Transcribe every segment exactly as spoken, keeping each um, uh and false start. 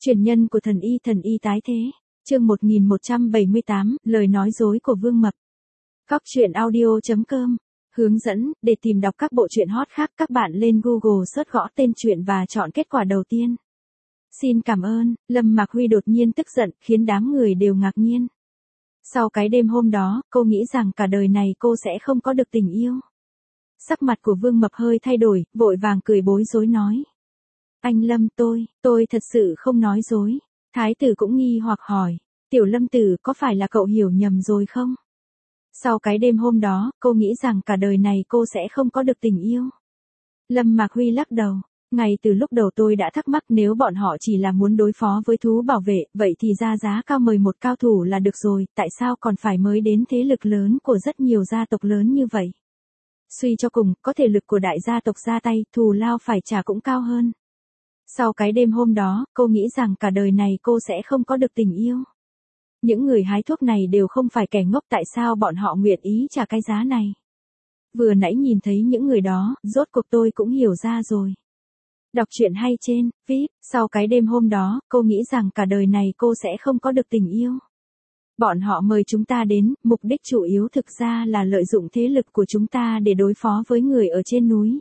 Truyền nhân của thần y thần y tái thế. Chương một nghìn một trăm bảy mươi tám, lời nói dối của Vương Mập. Cóc truyện audio chấm com. Hướng dẫn, để tìm đọc các bộ truyện hot khác các bạn lên Google search gõ tên truyện và chọn kết quả đầu tiên. Xin cảm ơn. Lâm Mạc Huy đột nhiên tức giận, khiến đám người đều ngạc nhiên. Sau cái đêm hôm đó, cô nghĩ rằng cả đời này cô sẽ không có được tình yêu. Sắc mặt của Vương Mập hơi thay đổi, vội vàng cười bối rối nói. Anh Lâm, tôi, tôi thật sự không nói dối. Thái tử cũng nghi hoặc hỏi, Tiểu Lâm tử, có phải là cậu hiểu nhầm rồi không? Sau cái đêm hôm đó, cô nghĩ rằng cả đời này cô sẽ không có được tình yêu. Lâm Mạc Huy lắc đầu, ngay từ lúc đầu tôi đã thắc mắc nếu bọn họ chỉ là muốn đối phó với thú bảo vệ, vậy thì ra giá cao mời một cao thủ là được rồi, tại sao còn phải mới đến thế lực lớn của rất nhiều gia tộc lớn như vậy? Suy cho cùng, có thể lực của đại gia tộc ra tay, thù lao phải trả cũng cao hơn. Sau cái đêm hôm đó, cô nghĩ rằng cả đời này cô sẽ không có được tình yêu. Những người hái thuốc này đều không phải kẻ ngốc, tại sao bọn họ nguyện ý trả cái giá này. Vừa nãy nhìn thấy những người đó, rốt cuộc tôi cũng hiểu ra rồi. Đọc truyện hay trên, vê i pê, sau cái đêm hôm đó, cô nghĩ rằng cả đời này cô sẽ không có được tình yêu. Bọn họ mời chúng ta đến, mục đích chủ yếu thực ra là lợi dụng thế lực của chúng ta để đối phó với người ở trên núi.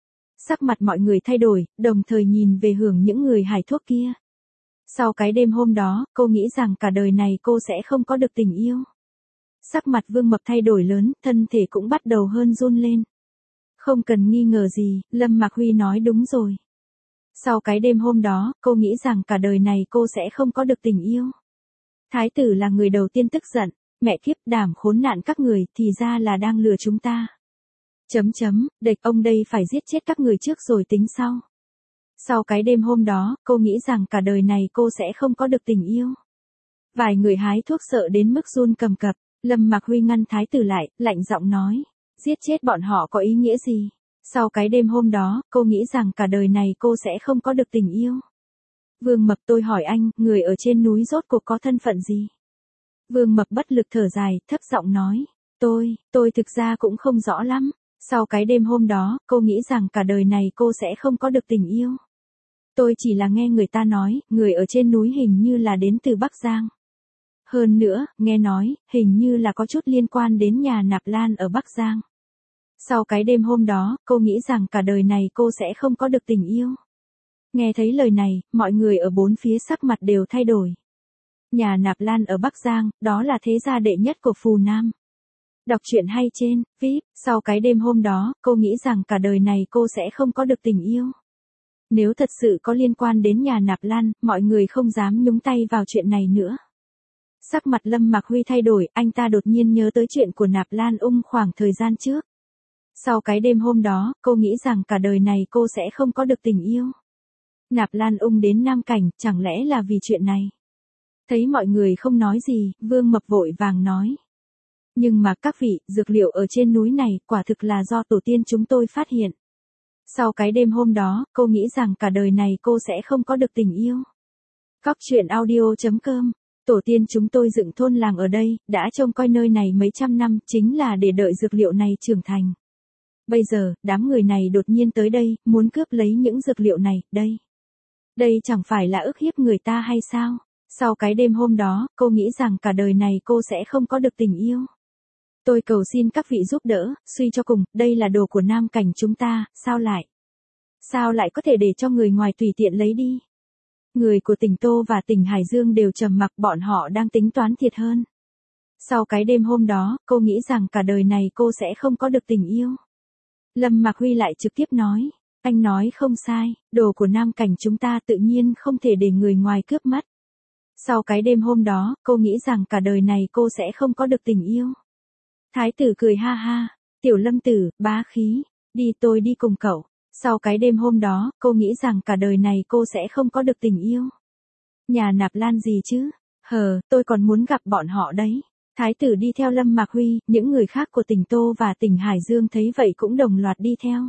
Sắc mặt mọi người thay đổi, đồng thời nhìn về hướng những người hái thuốc kia. Sau cái đêm hôm đó, cô nghĩ rằng cả đời này cô sẽ không có được tình yêu. Sắc mặt Vương Mập thay đổi lớn, thân thể cũng bắt đầu hơn run lên. Không cần nghi ngờ gì, Lâm Mạc Huy nói đúng rồi. Sau cái đêm hôm đó, cô nghĩ rằng cả đời này cô sẽ không có được tình yêu. Thái tử là người đầu tiên tức giận, mẹ kiếp, đảm khốn nạn các người, thì ra là đang lừa chúng ta. Chấm chấm, địch ông đây phải giết chết các người trước rồi tính sau. Sau cái đêm hôm đó, cô nghĩ rằng cả đời này cô sẽ không có được tình yêu. Vài người hái thuốc sợ đến mức run cầm cập, Lâm Mạc Huy ngăn thái tử lại, lạnh giọng nói, giết chết bọn họ có ý nghĩa gì? Sau cái đêm hôm đó, cô nghĩ rằng cả đời này cô sẽ không có được tình yêu. Vương Mập, tôi hỏi anh, người ở trên núi rốt cuộc có thân phận gì? Vương Mập bất lực thở dài, thấp giọng nói, tôi, tôi thực ra cũng không rõ lắm. Sau cái đêm hôm đó, cô nghĩ rằng cả đời này cô sẽ không có được tình yêu. Tôi chỉ là nghe người ta nói, người ở trên núi hình như là đến từ Bắc Giang. Hơn nữa, nghe nói, hình như là có chút liên quan đến nhà Nạp Lan ở Bắc Giang. Sau cái đêm hôm đó, cô nghĩ rằng cả đời này cô sẽ không có được tình yêu. Nghe thấy lời này, mọi người ở bốn phía sắc mặt đều thay đổi. Nhà Nạp Lan ở Bắc Giang, đó là thế gia đệ nhất của Phù Nam. Đọc truyện hay trên, vê i pê, sau cái đêm hôm đó, cô nghĩ rằng cả đời này cô sẽ không có được tình yêu. Nếu thật sự có liên quan đến nhà Nạp Lan, mọi người không dám nhúng tay vào chuyện này nữa. Sắc mặt Lâm Mạc Huy thay đổi, anh ta đột nhiên nhớ tới chuyện của Nạp Lan Ung khoảng thời gian trước. Sau cái đêm hôm đó, cô nghĩ rằng cả đời này cô sẽ không có được tình yêu. Nạp Lan Ung đến Nam Cảnh, chẳng lẽ là vì chuyện này? Thấy mọi người không nói gì, Vương Mập vội vàng nói. Nhưng mà các vị, dược liệu ở trên núi này, quả thực là do tổ tiên chúng tôi phát hiện. Sau cái đêm hôm đó, cô nghĩ rằng cả đời này cô sẽ không có được tình yêu. Cóc truyện audio chấm com. Tổ tiên chúng tôi dựng thôn làng ở đây, đã trông coi nơi này mấy trăm năm, chính là để đợi dược liệu này trưởng thành. Bây giờ, đám người này đột nhiên tới đây, muốn cướp lấy những dược liệu này, đây. Đây chẳng phải là ức hiếp người ta hay sao? Sau cái đêm hôm đó, cô nghĩ rằng cả đời này cô sẽ không có được tình yêu. Tôi cầu xin các vị giúp đỡ, suy cho cùng, đây là đồ của Nam Cảnh chúng ta, sao lại? Sao lại có thể để cho người ngoài tùy tiện lấy đi? Người của tỉnh Tô và tỉnh Hải Dương đều trầm mặc, bọn họ đang tính toán thiệt hơn. Sau cái đêm hôm đó, cô nghĩ rằng cả đời này cô sẽ không có được tình yêu. Lâm Mạc Huy lại trực tiếp nói, anh nói không sai, đồ của Nam Cảnh chúng ta tự nhiên không thể để người ngoài cướp mất. Sau cái đêm hôm đó, cô nghĩ rằng cả đời này cô sẽ không có được tình yêu. Thái tử cười ha ha, Tiểu Lâm tử, bá khí, đi tôi đi cùng cậu. Sau cái đêm hôm đó, cô nghĩ rằng cả đời này cô sẽ không có được tình yêu. Nhà Nạp Lan gì chứ? Hờ, tôi còn muốn gặp bọn họ đấy. Thái tử đi theo Lâm Mạc Huy, những người khác của tỉnh Tô và tỉnh Hải Dương thấy vậy cũng đồng loạt đi theo.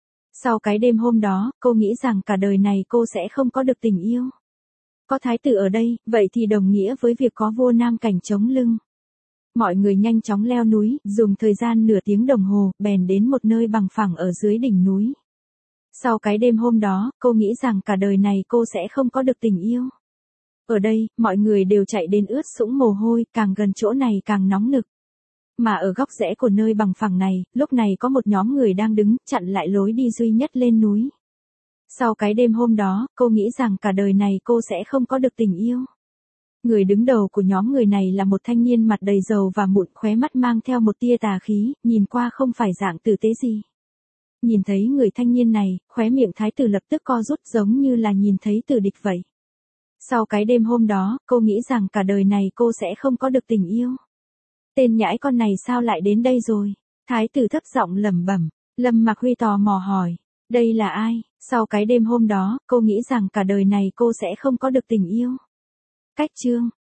Sau cái đêm hôm đó, cô nghĩ rằng cả đời này cô sẽ không có được tình yêu. Có thái tử ở đây, vậy thì đồng nghĩa với việc có vua Nam Cảnh chống lưng. Mọi người nhanh chóng leo núi, dùng thời gian nửa tiếng đồng hồ, bèn đến một nơi bằng phẳng ở dưới đỉnh núi. Sau cái đêm hôm đó, cô nghĩ rằng cả đời này cô sẽ không có được tình yêu. Ở đây, mọi người đều chạy đến ướt sũng mồ hôi, càng gần chỗ này càng nóng nực. Mà ở góc rẽ của nơi bằng phẳng này, lúc này có một nhóm người đang đứng, chặn lại lối đi duy nhất lên núi. Sau cái đêm hôm đó, cô nghĩ rằng cả đời này cô sẽ không có được tình yêu. Người đứng đầu của nhóm người này là một thanh niên mặt đầy dầu và mụn, khóe mắt mang theo một tia tà khí, nhìn qua không phải dạng tử tế gì. Nhìn thấy người thanh niên này, khóe miệng thái tử lập tức co rút giống như là nhìn thấy tử địch vậy. Sau cái đêm hôm đó, cô nghĩ rằng cả đời này cô sẽ không có được tình yêu. Tên nhãi con này sao lại đến đây rồi? Thái tử thấp giọng lẩm bẩm. Lâm Mặc Huy tò mò hỏi. Đây là ai? Sau cái đêm hôm đó, cô nghĩ rằng cả đời này cô sẽ không có được tình yêu. Cách chương